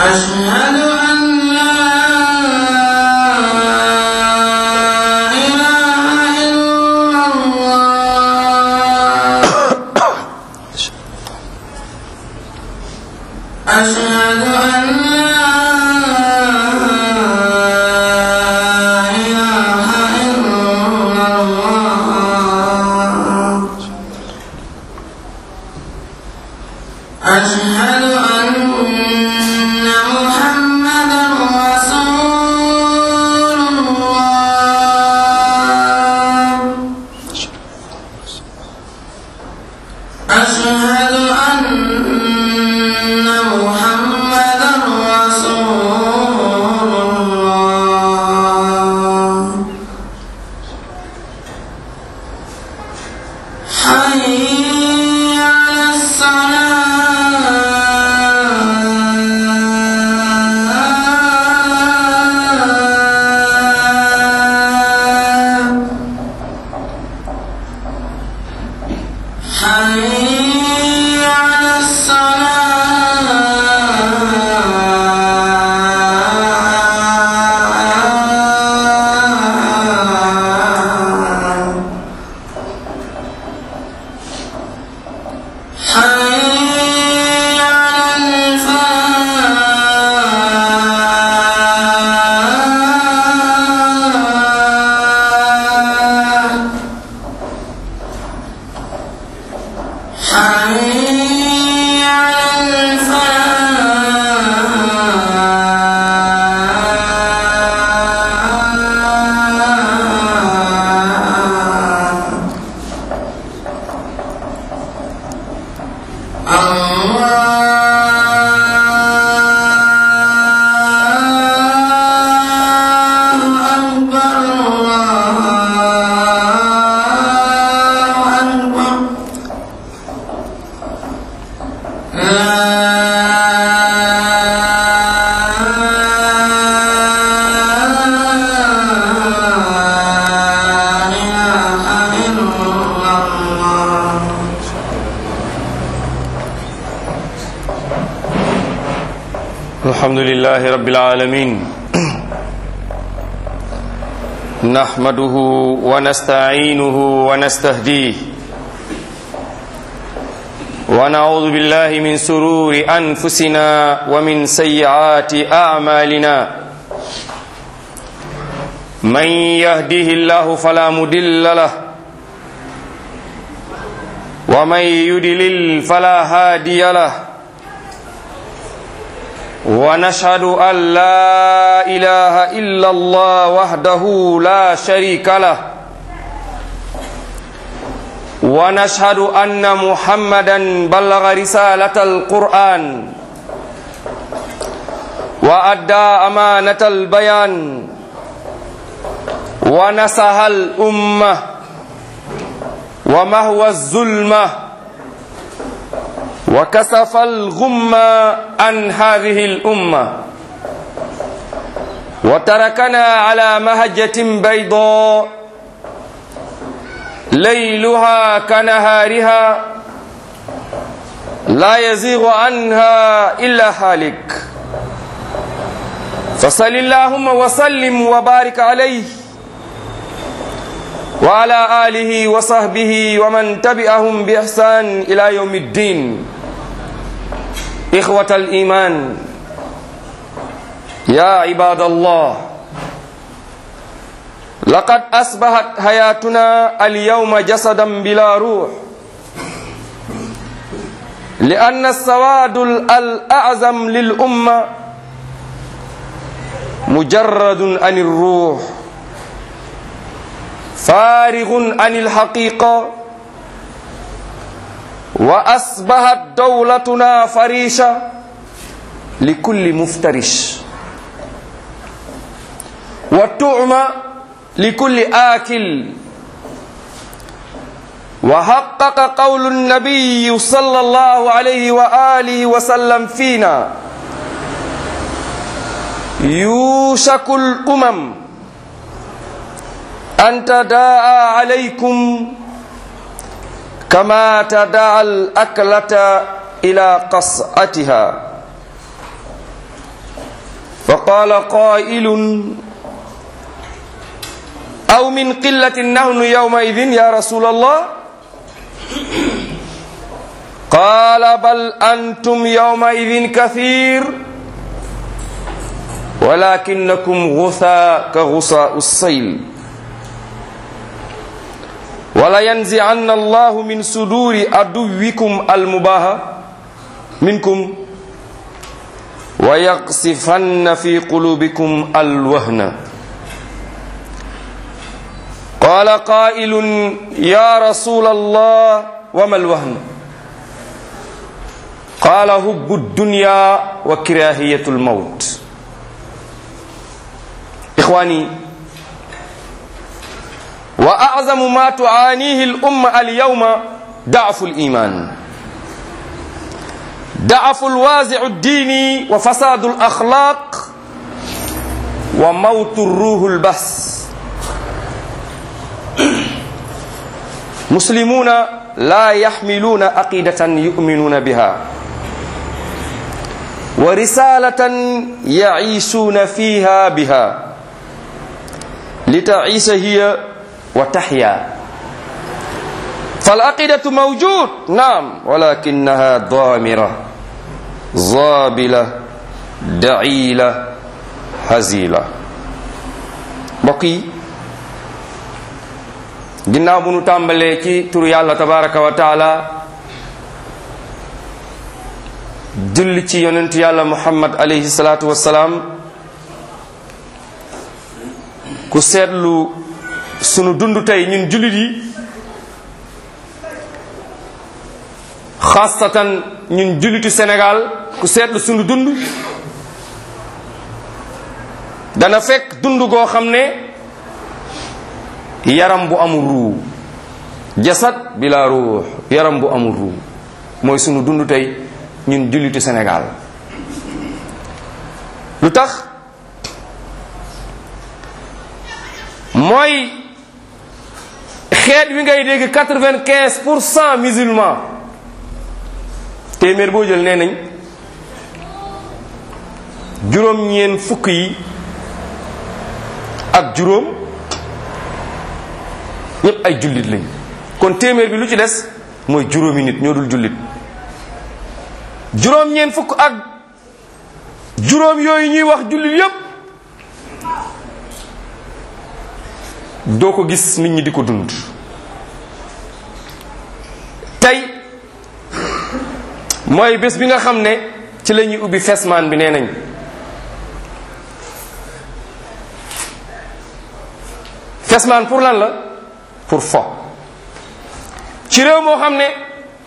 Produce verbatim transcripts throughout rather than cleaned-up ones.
أشهد أن لا إله إلا الله أشهد أن أشهد أن محمدا رسول الله أشهد أن محمدا رسول الله حي على الصلاة حي على الصلاة حي على الفلاح حي على الحمد لله رب العالمين نحمده ونستعينه ونستهديه ونعوذ بالله من شرور أنفسنا ومن سيئات أعمالنا من يهده الله فلا مضل له ومن يضلل فلا هادي له ونشهد أن لا إله إلا الله وحده لا شريك له ونشهد أن محمدا بلغ رسالة القرآن وأدى أمانة البيان ونصح الأمة ومحو الظلمة وكشف الغمة عن هذه الأمة وتركنا على مهجة بيضاء ليلها كنهارها لا يزيغ عنها إلا هالك فصل اللهم وسلم وبارك عليه وعلى آله وصحبه ومن تبعهم بإحسان إلى يوم الدين. إخوة الإيمان يا عباد الله، لقد أصبحت حياتنا اليوم جسدا بلا روح، لأن السواد الأعظم للأمة مجرد عن الروح، فارغ عن الحقيقة، وأصبحت دولتنا فريشة لكل مفترش وطعمة لكل آكل. وحقق قول النبي صلى الله عليه وآله وسلم فينا: يوشك الأمم أن تداعى عليكم كما تداعى الأكلة إلى قصعتها. فقال قائل أو من قلة نحن يومئذ يا رسول الله قال بل أنتم يومئذ كثير ولكنكم غثاء كغثاء السيل ولا ينزعن الله من صدور عدوكم المباهى منكم ويقصفن في قلوبكم الوهن قال قائل يا رسول الله وما الوهن قال حب الدنيا وكراهية الموت إخواني وأعظم ما تعانيه الأمة اليوم ضعف الإيمان ضعف الوازع الديني وفساد الأخلاق وموت الروح البس مسلمون لا يحملون عقيدة يؤمنون بها ورسالة يعيشون فيها بها لتعيش هي وتحيا فالعقيدة موجود نعم ولكنها ضامرة زابلة دعيلة هزيلة بقي ginnaaw bu nu tàmbalee ci turu yàlla tabaraka wa taala julli ci yonent yàlla muhammad alayhi salatu wassalaam ku seetlu sunu dund tey ñun jullit yi xaasatan ñun jullitu Sénégal ku seetlu sunu dund dana fekk dund goo xam ne yaram bu amul ruu jasad bila ruux yaram bu amul ruu mooy sunu dund tey ñun jullitu Sénégal lu tax mooy xeet wi ngay dégg quatre-vingt-quinze pour cent musulmans téeméer boo jël nee nañ juróom-ñeen fukk yi ak juróom ñëpp ay jullit lañ kon téeméer bi lu ci des mooy juróomi nit ñoo dul jullit juróom-ñeen fukk ak juróom yooyu ñuy wax jullit yépp doo ko gis nit ñi di ko dund tey mooy bés bi nga xam ne ci la ñuy ubbi fesmaan bi nee nañ fesmaan pour lan la pour fo ci réew moo xam ne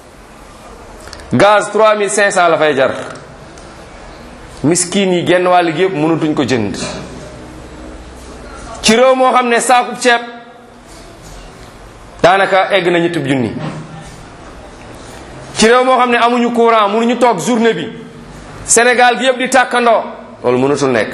gaz trois mille cinq cents la fay jar miskin yi genn wàll gi yëpp mënatuñ ko jënd ci réew moo xam ne saakub ceeb daanaka egg na ñetti junni ci réew moo xam ne amuñu courant mënuñu toog journée bi Sénégal gi yëpp di tàkkandoo loolu mënatul nekk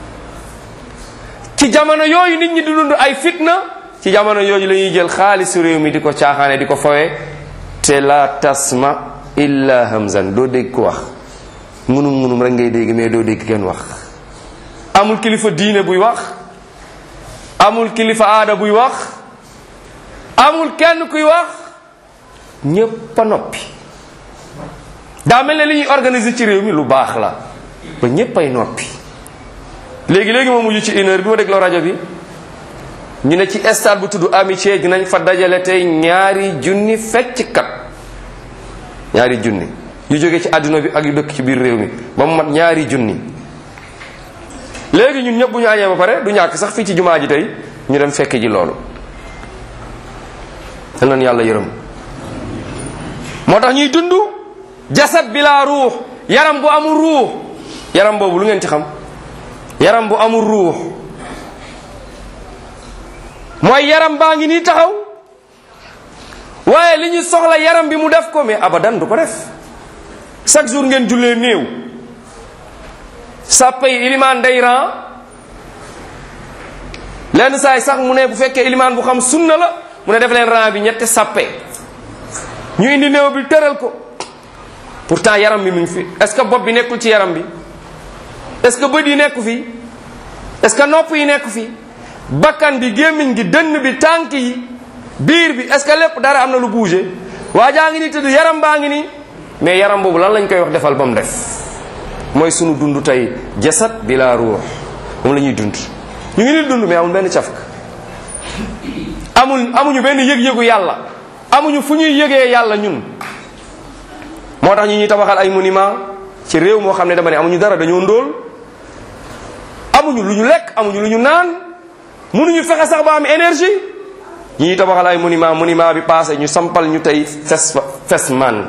ci jamono yooyu nit ñi di dund ay fitna ci jamono yooyu la ñuy jël xaalisu réew mi di ko caaxaane di ko fawee te la tasma illa hamzan doo dégg ko wax munum munum rek ngay dégg mais doo dégg kenn wax amul kilifa diine buy wax amul kilifa aada buy wax amul kenn kuy wax ñépp a noppi daa mel ne li ñuy organiser ci réew mi lu baax la ba ñépp ay noppi léegi léegi moo mujj ci une heure bi ma dégloo rajo bi ñu ne ci stade bu tudd amitié dinañ fa dajale tey ñaari junni fecckat ñaari junni yu jóge ci àdduna bi ak yu dëkk ci biir réew mi ba mu mat ñaari junni léegi ñun ñëpp bu ñu añee ba pare du ñàkk sax fii ci jumaa ji tey ñu dem fekk ji loolu te nan yàlla yërëm moo tax ñuy dund jasad bila ruux yaram bu amul ruux yaram boobu lu ngeen ci xam yaram bu amul ruux mooy yaram baa ngi nii taxaw waaye li ñu soxla yaram bi mu def ko mais abadan du ko def chaque jour ngeen jullee néew sàppe yi ilimaan day ran lenn saay sax mu ne bu fekkee ilimaan bu xam sunna la mu ne def leen ran bi ñetti sàppe ñu indi néew bi tëral ko pourtant yaram bi mu ngi fi est-ce que bopp bi nekkul ci yaram bi est-ce que bët yi nekku fi est-ce que nopp yi nekku fi bakkan bi gémmiñ gi dënn bi tànk yi biir bi est-ce que lépp dara am na lu bougé waa jaa ngi ni tëdd yaram baa ngi ni mais yaram boobu lan lañ koy wax defal ba mu def mooy sunu dund tey jasad bila ruux moom la ñuy dund ñu ngi ni dund mais amul benn cafka amul amuñu benn yëg-yëgu yàlla amuñu fu ñuy yëgee yàlla ñun moo tax ñu ñuy tabaxal ay monument ci réew moo xam ne dama ne amuñu dara dañoo ndóol amuñu lu ñu lekk amuñu lu ñu naan mënuñu fexe sax ba am énergie ñi ñuy tabaxal ay monument monument bi passé ñu sampal ñu tey fes fes man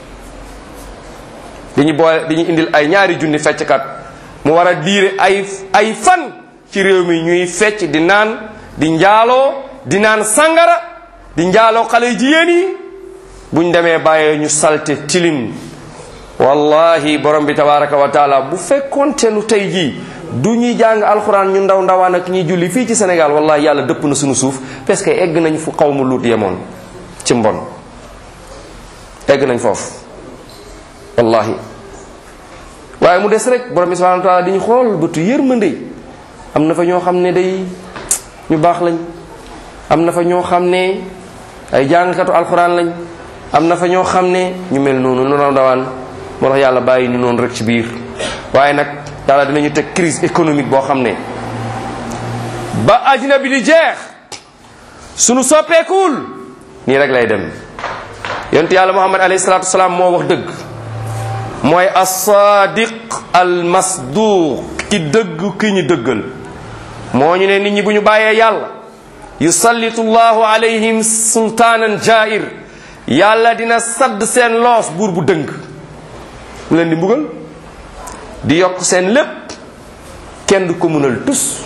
dañu boole dañu indil ay ñaari junni fecckat mu war a diire ay ay fan ci réew mi ñuy fecc di naan di njaaloo di naan sangara di njaaloo xale jigéen yi buñ demee bàyyee ñu salte tilim wallahi borom bi tabaraka wa taala bu fekkoonte nu tey jii du ñuy jàng alxuraan ñu ndaw ndawaan ak ñuy julli fii ci Sénégal wallahi yàlla dëpp na suñu suuf parce que egg nañ fu xaw mu luut yemoon ci mbon egg nañ foofu wallahi waaye mu des rek borom bi subhanahu wa taala di ñu xool bëtu yërmande am na fa ñoo xam ne day ñu baax lañ am na fa ñoo xam ne ay jàngkatu alxuraan lañ am na fa ñoo xam ne ñu mel noonu nu ndaw ndawaan moo tax yàlla bàyyi ñu noonu rek ci biir waaye nag yàlla dinañu teg crise économique boo xam ne ba àddina bi di jeex sunu soppeekuwul nii rek lay dem yonent yàlla muhammad alayhi salaatu wasalaam moo wax dëgg mooy as-sadiq al-masduq ki dëgg ki ñu dëggal moo ñu ne nit ñi bu ñu bàyyee yàlla yusallitu llahu alayhim sultaanan jair yàlla dina sadd seen loos buur bu dëng mu leen di mbugal di yokk seen lépp kenn du ko mënal tus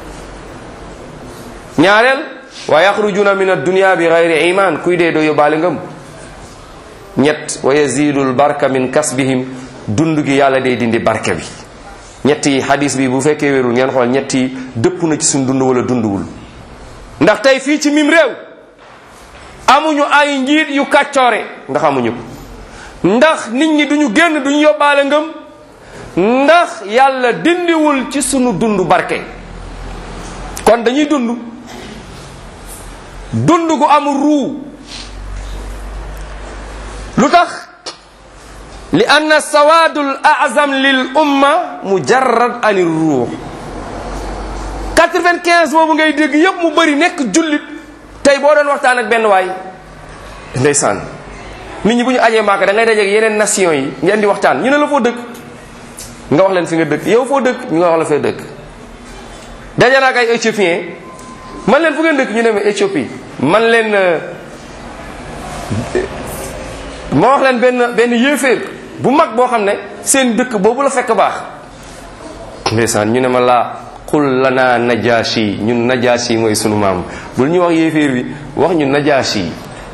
ñaareel wa yaxrujuna min ad-dunya bi gayri iman kuy dee doo yóbbaale ngëm ñett wa yazidul barka min kasbihim dund gi yàlla day dindi barke bi ñett yi hadis bi bu fekkee wérul ngeen xool ñett yi dëpp na ci suñ dund wala dunduwul ndax tey fii ci mim réew amuñu ay njiit yu kàccoore ndax amuñu ko ndax nit ñi duñu génn duñu yóbbaale ngëm ndax yàlla dindiwul ci sunu dund barke kon dañuy dund dund gu amul ruu lu tax li anna sawaadul azam lil umma mujarrad anir ruux quatre-vingt-quinze boobu ngay dégg yépp mu bëri nekk jullit tey boo doon waxtaan ak benn waay ndeysaan nit ñi bu ñu ajee maaka da ngay dajeeg yeneen nation yi ngeen di waxtaan ñu ne la foo dëkk nga wax leen fi nga dëkk yow foo dëkk ñu nga wax la fee dëkk daje naa ak ay éthiopien man leen fu ngeen dëkk ñu ne ma Éthiopie man leen ma wax leen benn benn yéeféer bu mag boo xam ne seen dëkk boobu la fekk baax ndeysaan ñu ne ma laa qul lana najashi ñun najashi mooy sunu maam bul ñu wax yéeféer bi wax ñu najashi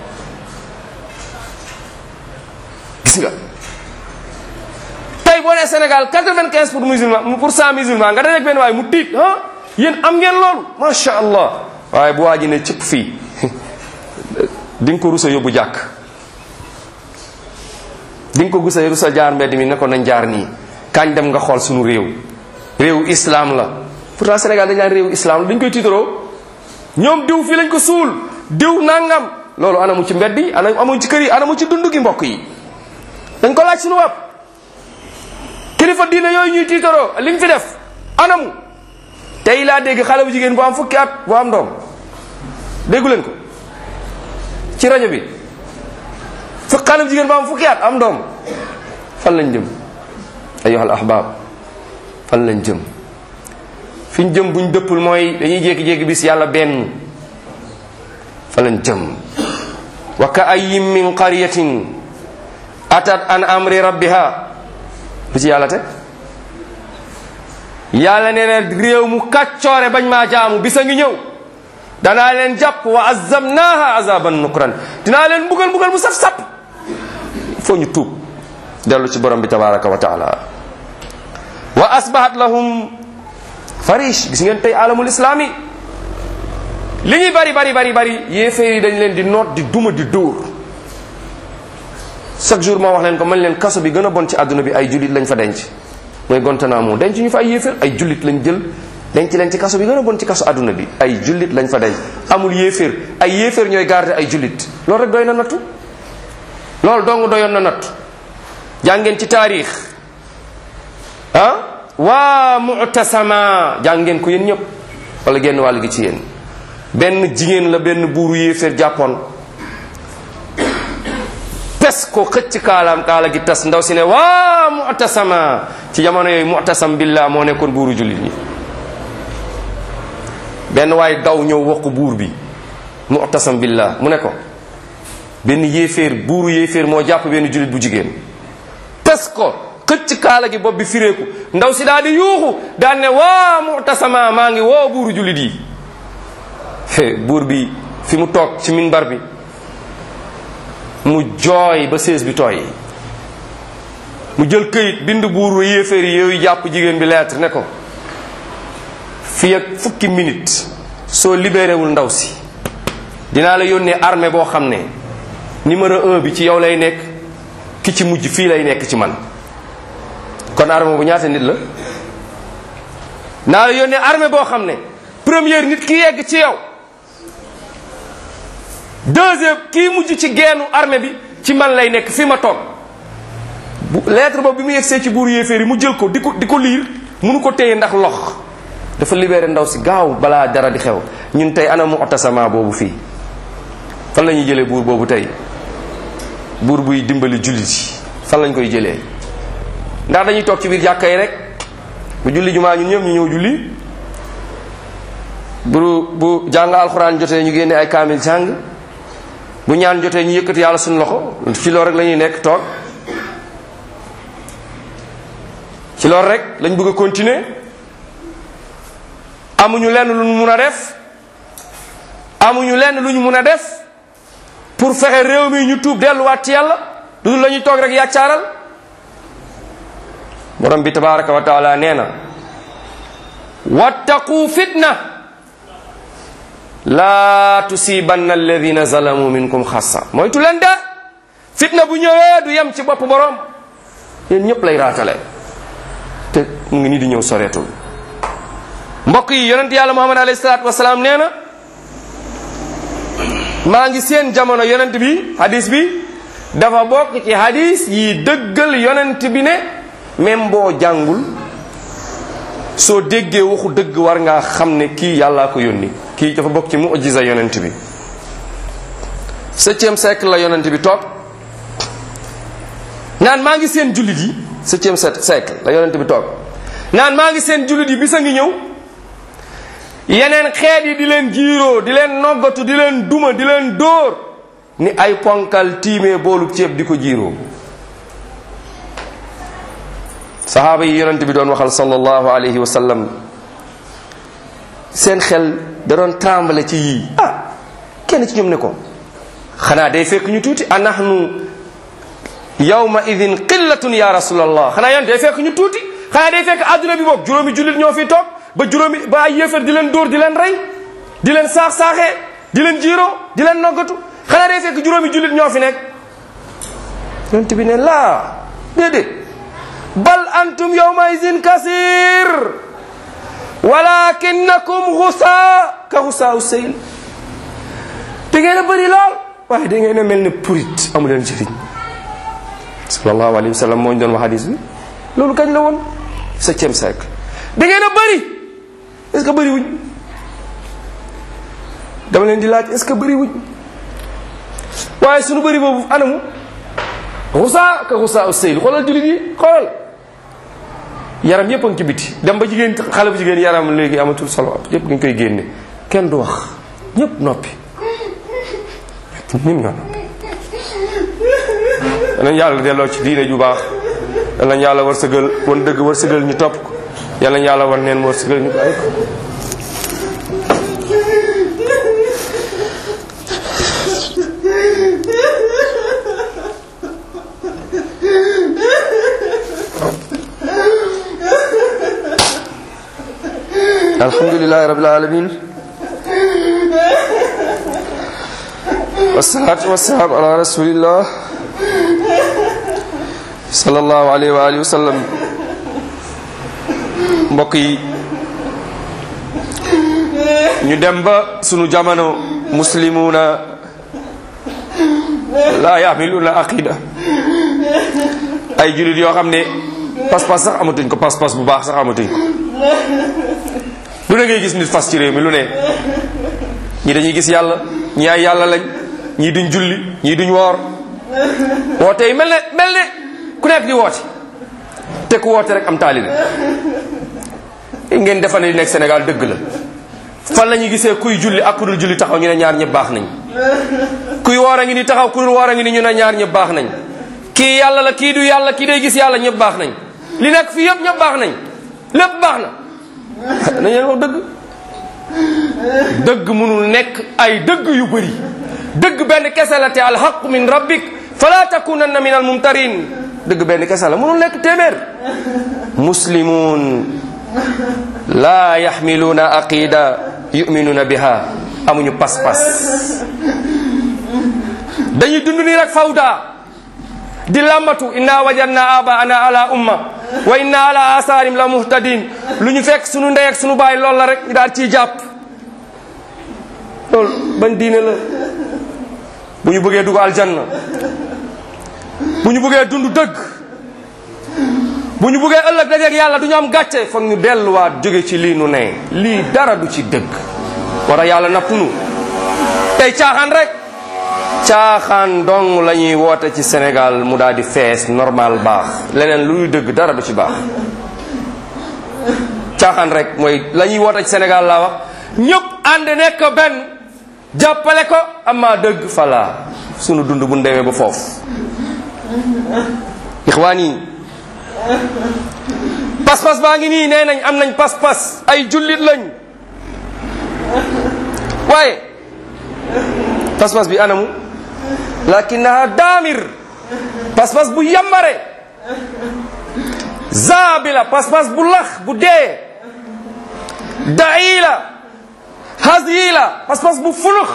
gis nga tey boo nee Sénégal quatre-vingt-quinze pour musulman pour cent musulman nga dajeeg benn waaye mu tiit ah yéen am ngeen loolu macha allah waaye bu waa ji ne cëpp fii di nga ko rusa yóbbu jàkk di nga ko gusa rusa jaar mbedd mi ne ko nañ jaar nii kañ dem nga xool suñu réew réewu islam la pourtant Sénégal dañ naan réewu islam la dañ koy tiitaroo ñoom diw fii lañ ko suul diw nangam loolu anamu ci mbedd yi ana amuñ ci kër yi anamu ci dund gi mbokk yi dañ ko laaj suñu bopp kilifa diine yooyu ñuy tiitaroo liñ fi def anamu tey laa dégg xale bu jigéen bu am fukki at bu am doom déggu leen ko ci rajo bi fu xale bu jigéen bu am fukki at am doom fan lañ jëm ayyuhal ahbab fan lañ jëm fi ñu jëm buñ dëppul mooy dañuy jékki-jékki bis yàlla benn fan lañ jëm wa ka ayyin min qaryatin atat an amri rabbiha lu ci yàlla teg yàlla nee na réew mu kàccoore bañ maa jaamu bisa ngi ñëw danaa leen jàpp wa azamnaha azaban nukran dinaa leen mbugal mbugal mu saf-sap foo ñu tuub dellu ci borom bi tabaraka wa taala wa asbahat lahum farish gis ngeen tey alamul islami li ñuy bari bari bari bari yéeféer yi dañ leen di noot di duma di dóor chaque jour moo wax leen ko man leen kaso bi gën a bon ci àdduna bi ay julit lañ fa denc mooy Guantanamo denc ñu fa ay yéeféer ay jullit lañ jël denc leen ci kaso bi gën a bon ci kaso àdduna bi ay jullit lañ fa denc amul yéeféer ay yéeféer ñooy garder ay jullit loolu rek doy na nattu loolu dong doyoon na nattu jàngeen ci taarix ah waa Mu'tasama jàngeen ko yéen ñëpp wala genn wàll gi ci yéen benn jigéen la benn buuru yéeféer jàppoon tes ko xëcc kaalaam kaala gi tas ndaw si ne waa Mu'tasama ci jamono yooyu Mu'tasam billah moo nekkoon buuru jullit ñi benn waay daw ñëw wax ko buur bi Mu'tasam billah mu ne ko benn yéeféer buuru yéeféer moo jàpp benn jullit bu jigéen tes ko xëcc kaala gi bopp bi fireeku ndaw si daal di yuuxu daal ne waa Mu'tasama maa ngi woo buuru jullit yi buur bi fi mu toog ci minbar bi mu jooy ba sées bi tooy mu jël këyit bind buuru yéeféer yi yooyu jàpp jigéen bi lettre ne ko fii ak fukki minute soo libéré wul ndaw si dinaa la yónnee armée boo xam ne numéro un bi ci yow lay nekk ki ci mujj fii lay nekk ci man kon armée bu ñaata nit la naa la yónnee armée boo xam ne première nit ki yegg ci yow deuxième kii mujj ci geenu armée bi ci man lay nekk fi ma toog bu lettre boobu bi mu yegsee ci buuru yéeféer yi mu jël ko di ko di ko liir munu ko téye ndax lox dafa libéré ndaw si gaaw balaa dara di xew ñun tey ana Mu'tasama boobu fii fan la ñuy jëlee buur boobu tey buur buy dimbali jullit yi fan lañ koy jëlee ndax dañuy toog ci biir jàkka yi rek bu julli jumaa ñun ñëpp ñu ñëw julli bu bu jàng alxuraan jotee ñu génne ay kaamil jàng bu ñaan jotee ñu yëkkati yàlla suñu loxo ci loolu rek la ñuy nekk toog ci loolu rek lañ bëgg a continuer amuñu lenn lu ñu mun a def amuñu lenn lu ñu mun a def pour fexe réew mi ñu tuub delluwaat ci yàlla lu la ñuy toog rek yàccaaral borom bi tabaraka wa taala nee na wattaqu fitna laa tusibanna alladina zalamu minkum xassa moytu leen de fitna bu ñëwee du yem ci bopp borom yéen ñëpp lay raatale te mu ngi nii di ñëw soreetul mbokk yi yonent yàlla muhammad alayhi salaatu wasalaam nee na maa ngi seen jamono yonent bi hadis bi dafa bokk ci hadis yi dëggal yonent bi ne même boo jàngul soo déggee waxu dëgg war ngaa xam ne kii yàllaa ko yónni kii dafa bokk ci mu'jiza yonent bi septième siècle la yonent bi toog naan maa ngi seen jullit yi septième siècle la yonent bi toog naan maa ngi seen jullit yi bisa ngi ñëw yeneen xeet yi di leen jiiroo di leen noggatu di leen duma di leen dóor ni ay ponkal tiimee boolu ceeb di ko jiiroo sahaaba yi yonent bi doon waxal sallallahu alayhi wa sallam seen xel da doon tremble ci yii ah kenn ci ñoom ne ko xanaa day fekk ñu tuuti anahnu yawma idin qillatun ya rasulallah xanaa yan day fekk ñu tuuti xanaa day fekk adduna bi boog juróomi jullit ñoo fi toog ba juróomi ba ay yéefar di leen dóor di leen rey di leen saax-saaxee di leen jiiroo di leen noggatu xanaa day fekk juróomi jullit ñoo fi nekk yonent bi ne laa déedéet bal antum yawma idin kasir walakinakum xusaa ka xusaa u seyl da ngeen a bëri lool waaye da ngeen a mel ne purit amu leen njëriñ sallallahu alayhi wa sallam moo ñu doon wax hadis bi loolu kañ la woon septième siècle da ngeen a bëri est-ce que bëri wuñ dama leen di laaj est-ce que bëri wuñ waaye sunu bëri boobu anamu xusaa ka xusaa u seyl xoolal jullit yi xoolal yaram yëpp a ngi ci biti dem ba jigéen xale bu jigéen yaram léegi amatul solo yëpp nga koy génne kenn du wax ñëpp noppi nim na danañ yàlla delloo ci diine ju baax danañ yàlla war sëgal wan dëgg war sëgal ñu topp ko yàlla yàlla war neen war sëgal ñu bàyyi ko alhamdulillahi rabbil alamin wassalatu wassalamu ala rasulillah sallallahu alayhi wa alihi wa sallam mbokk yi ñu dem ba sunu jamono muslimuna la yahmiluna aqida ay julit yoo xam ne pas-pas sax amatuñ ko pas-pas bu baax sax amatuñ ko lu ne ngay gis nit fas ci réew mi lu ne ñi dañuy gis yàlla ñi ay yàlla lañ ñii duñ julli ñii duñ woor woote yi mel ne mel ne ku nekk di woote te ku woote rek am taalibe ngeen defa ne li nekk Sénégal dëgg la fan la ñuy gisee kuy julli ak ku dul julli taxaw ñu ne ñaar ñëpp baax nañ kuy woor a ngi ni taxaw ku dul woor a ngi ni ñu ne ñaar ñëpp baax nañ kii yàlla la kii du yàlla kii day gis yàlla ñëpp baax nañ li nekk fii yëpp ñëpp baax nañ lépp baax na nañ leen wax dëgg dëgg mënul nekk ay dëgg yu bëri dëgg benn kese la te alhaqu min rabbik fala takunanna min almumtarin dëgg benn kese la mënul nekk téeméer muslimun la yaxmiluuna aqida yuminuna biha amuñu pas-pas dañuy dund nii rek fawda di lambatu inna wajadna abaana ala umma wa inna ala asarim la muhtadin lu ñu fekk sunu ndey ak sunu baay lool la rek ñu daal ciy jàpp loolu ban diine la bu ñu bëggee dugg aljanna bu ñu bëggee dund dëgg bu ñu bëggee ëllëg dajeek yàlla du ñu am gàcce foog ñu delluwaat jóge ci lii nu ne lii dara du ci dëgg war a yàlla nattunu tey caaxaan rek caaxaan dong la ñuy woote ci Sénégal mu daal di fees normal baax leneen luy dëgg dara du ci baax caaxaan rek mooy la ñuy woote ci Sénégal laa wax ñëpp ànd nekk benn jàppale ko ama dëgg fala sunu dund bu ndewee ba foofu ixwaan yi pas-pas baa ngi nii nee nañ am nañ pas-pas ay jullit lañ waaye pas-pas bi anamu lakinaha daamir pas-pas bu yambare zabila pas-pas bu lax bu dee daila hazila pas-pas bu fulux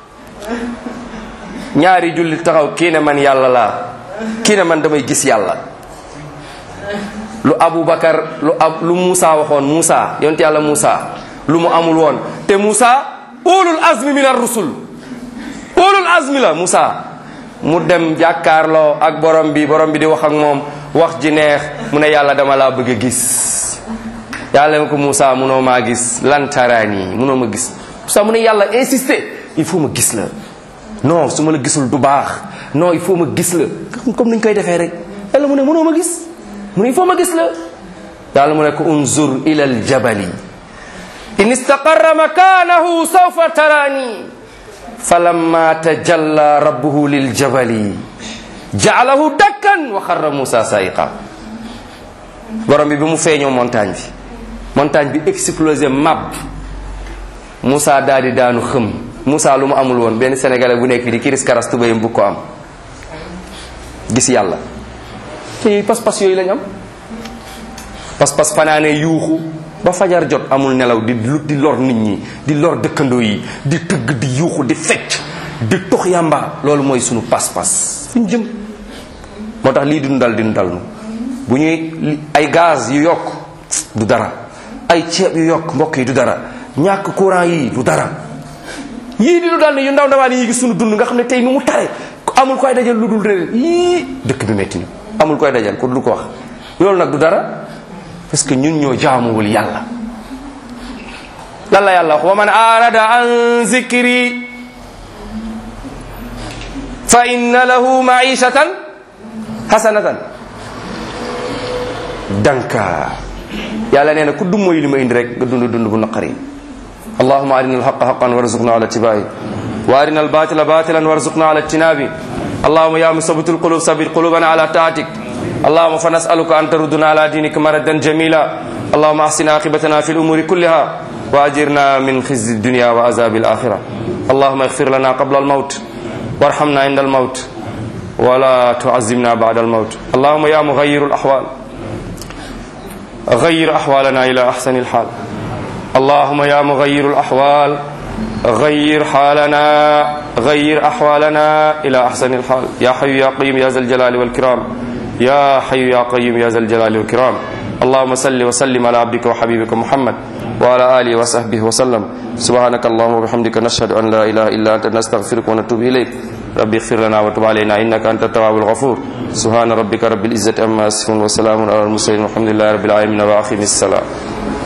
ñaari jullit taxaw kii ne man yàlla laa kii ne man damay gis yàlla lu Aboubacar lu ab lu Moussa waxoon Moussa yonent yàlla Moussa lu mu amul woon te Moussa ulul azmi min ar-rusul ulul azmi la Moussa mu dem jàkkaarloo ak borom bi borom bi di wax ak moom wax ji neex mu ne yàlla dama laa bëgg a gis yàlla ne ko Moussa munoo maa gis lan taraani munoo ma gis Moussa mu ne yàlla insister il faut ma gis la non su ma la gisul du baax non il faut ma gis la comme niñ koy defee rek yàlla mu ne munoo ma gis mu ne il faut ma gis la yàlla mu ne ko unzur ila al jabali in istaqarra makanahu sawfa tarani falamma tajalla rabbuhu lil jabali ja'alahu dakkan wa kharra Musa sa'iqa borom bi bi mu feeñoo montagne bi montagne bi explosé mab Musa daal di daanu xëm Musa lu mu amul woon benn sénégalais bu nekk fi di kiris karas tubayam bu ko am gis yàlla te pas-pas yooyu lañ am pas-pas fanaane yuuxu ba fajar jot amul nelaw di di lor nit ñi di lor dëkkandoo yi di tëgg di yuuxu di fecc di tox yàmba loolu mooy sunu pas-pas fi ñu jëm moo tax lii dinu dal dinu dal nu bu ñuy ay gaz yu yokk du dara ay ceeb yu yokk mbokk yi du dara ñàkk courant yi du dara yii di du dal ne yu ndaw ndawaan yi gis sunu dund nga xam ne tey ni mu tare amul koy dajal lu dul réer yii dëkk bi metti na amul koy dajal ko du ko wax loolu nag du dara parce que ñun ñoo jaamuwul yàlla lan la yàlla wax wa man arada an zikri fa inna lahu maishatan hasanatan danka yàlla nee na ku dum mooy li ma indi rek nga dund dund bu naqari allahumma arina alhaqa haqan warzuqna ala ittibai wa arina albatila batilan warzuqna ala ijtinabi allahumma ya musabbitu alqulub sabbit qulubana ala taatik اللهم فنسألك أن تردنا على دينك مردا جميلا اللهم أحسن عاقبتنا في الأمور كلها وأجرنا من خزي الدنيا وعذاب الآخرة اللهم اغفر لنا قبل الموت وارحمنا عند الموت ولا تعذبنا بعد الموت اللهم يا مغير الأحوال غير أحوالنا إلى أحسن الحال اللهم يا مغير الأحوال غير حالنا غير أحوالنا إلى أحسن الحال يا حي يا قيوم يا ذا الجلال والكرام يا حي يا قيوم يا ذا الجلال والكرام اللهم صل وسلم على عبدك وحبيبك محمد وعلى آله وصحبه وسلم سبحانك اللهم وبحمدك نشهد أن لا إله إلا أنت نستغفرك ونتوب إليك ربي اغفر لنا وتب علينا إنك أنت التواب الغفور سبحان ربك رب العزة عما يصفون وسلام على المرسلين والحمد لله رب العالمين وأقم الصلاة